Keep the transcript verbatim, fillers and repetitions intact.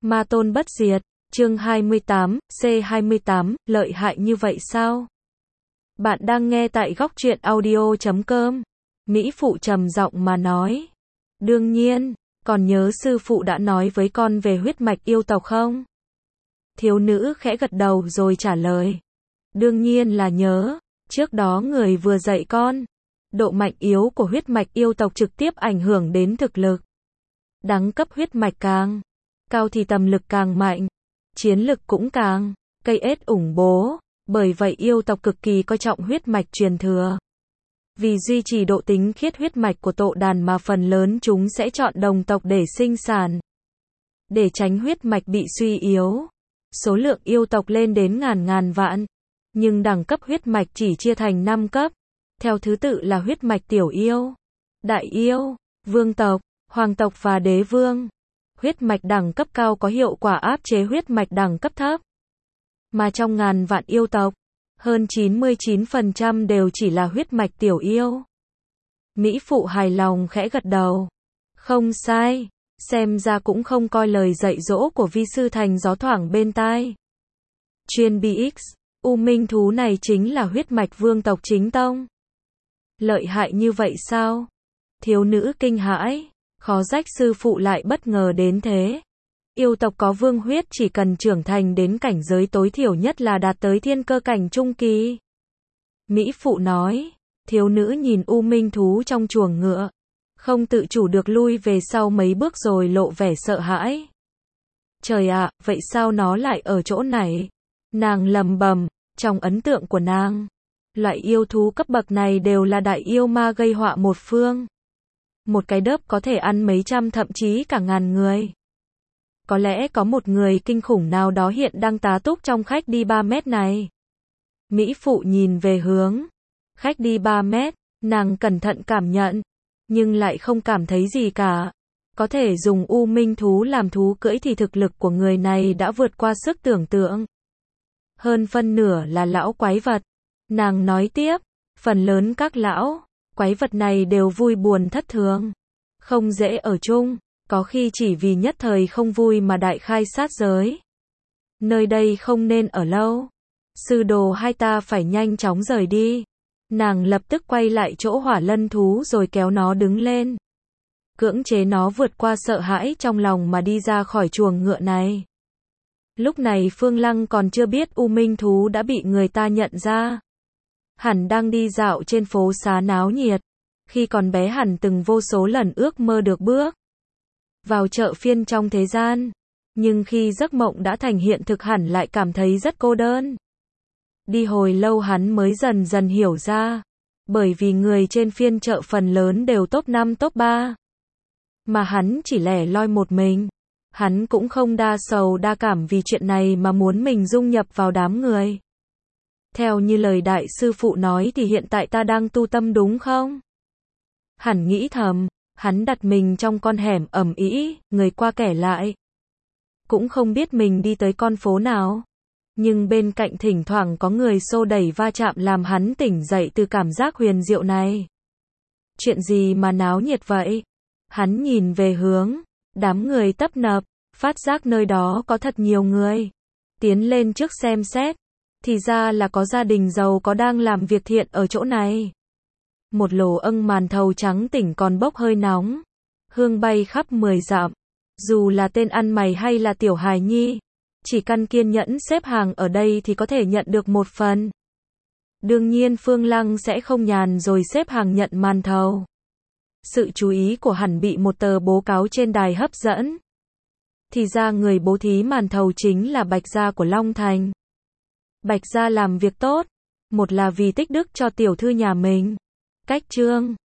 Ma tôn bất diệt, chương hai mươi tám, C hai mươi tám, lợi hại như vậy sao? Bạn đang nghe tại góc truyện audio chấm com. Mỹ phụ trầm giọng mà nói. Đương nhiên, còn nhớ sư phụ đã nói với con về huyết mạch yêu tộc không? Thiếu nữ khẽ gật đầu rồi trả lời. Đương nhiên là nhớ, trước đó người vừa dạy con. Độ mạnh yếu của huyết mạch yêu tộc trực tiếp ảnh hưởng đến thực lực. Đẳng cấp huyết mạch càng cao thì tầm lực càng mạnh, chiến lực cũng càng cây ết ủng bố, bởi vậy yêu tộc cực kỳ coi trọng huyết mạch truyền thừa. Vì duy trì độ tinh khiết huyết mạch của tộ đàn mà phần lớn chúng sẽ chọn đồng tộc để sinh sản. Để tránh huyết mạch bị suy yếu, số lượng yêu tộc lên đến ngàn ngàn vạn, nhưng đẳng cấp huyết mạch chỉ chia thành năm cấp, theo thứ tự là huyết mạch tiểu yêu, đại yêu, vương tộc, hoàng tộc và đế vương. Huyết mạch đẳng cấp cao có hiệu quả áp chế huyết mạch đẳng cấp thấp. Mà trong ngàn vạn yêu tộc, hơn chín mươi chín phần trăm đều chỉ là huyết mạch tiểu yêu. Mỹ phụ hài lòng khẽ gật đầu. Không sai, xem ra cũng không coi lời dạy dỗ của vi sư thành gió thoảng bên tai. Chuyên bê ích, U Minh thú này chính là huyết mạch vương tộc chính tông. Lợi hại như vậy sao? Thiếu nữ kinh hãi. Khó trách sư phụ lại bất ngờ đến thế. Yêu tộc có vương huyết chỉ cần trưởng thành đến cảnh giới tối thiểu nhất là đạt tới thiên cơ cảnh trung kỳ. Mỹ phụ nói. Thiếu nữ nhìn U Minh thú trong chuồng ngựa, không tự chủ được lui về sau mấy bước rồi lộ vẻ sợ hãi. Trời ạ, vậy sao nó lại ở chỗ này? Nàng lầm bầm, trong ấn tượng của nàng, loại yêu thú cấp bậc này đều là đại yêu ma gây họa một phương. Một cái đớp có thể ăn mấy trăm thậm chí cả ngàn người. Có lẽ có một người kinh khủng nào đó hiện đang tá túc trong khách đi ba mét này. Mỹ phụ nhìn về hướng khách đi ba mét, nàng cẩn thận cảm nhận, nhưng lại không cảm thấy gì cả. Có thể dùng U Minh thú làm thú cưỡi thì thực lực của người này đã vượt qua sức tưởng tượng. Hơn phân nửa là lão quái vật. Nàng nói tiếp, phần lớn các lão quái vật này đều vui buồn thất thường, không dễ ở chung, có khi chỉ vì nhất thời không vui mà đại khai sát giới. Nơi đây không nên ở lâu. Sư đồ hai ta phải nhanh chóng rời đi. Nàng lập tức quay lại chỗ hỏa lân thú rồi kéo nó đứng lên. Cưỡng chế nó vượt qua sợ hãi trong lòng mà đi ra khỏi chuồng ngựa này. Lúc này Phương Lăng còn chưa biết U Minh thú đã bị người ta nhận ra. Hẳn đang đi dạo trên phố xá náo nhiệt. Khi còn bé hẳn từng vô số lần ước mơ được bước vào chợ phiên trong thế gian. Nhưng khi giấc mộng đã thành hiện thực hẳn lại cảm thấy rất cô đơn. Đi hồi lâu hắn mới dần dần hiểu ra. Bởi vì người trên phiên chợ phần lớn đều top năm top ba. Mà hắn chỉ lẻ loi một mình. Hắn cũng không đa sầu đa cảm vì chuyện này mà muốn mình dung nhập vào đám người. Theo như lời đại sư phụ nói thì hiện tại ta đang tu tâm đúng không? Hẳn nghĩ thầm, hắn đặt mình trong con hẻm ầm ĩ, người qua kẻ lại. Cũng không biết mình đi tới con phố nào. Nhưng bên cạnh thỉnh thoảng có người xô đẩy va chạm làm hắn tỉnh dậy từ cảm giác huyền diệu này. Chuyện gì mà náo nhiệt vậy? Hắn nhìn về hướng đám người tấp nập, phát giác nơi đó có thật nhiều người. Tiến lên trước xem xét. Thì ra là có gia đình giàu có đang làm việc thiện ở chỗ này. Một lồ âng màn thầu trắng tỉnh còn bốc hơi nóng. Hương bay khắp mười dặm. Dù là tên ăn mày hay là tiểu hài nhi, chỉ cần kiên nhẫn xếp hàng ở đây thì có thể nhận được một phần. Đương nhiên Phương Lăng sẽ không nhàn rồi xếp hàng nhận màn thầu. Sự chú ý của hẳn bị một tờ bố cáo trên đài hấp dẫn. Thì ra người bố thí màn thầu chính là Bạch Gia của Long Thành. Bạch Gia làm việc tốt, một là vì tích đức cho tiểu thư nhà mình. Cách chương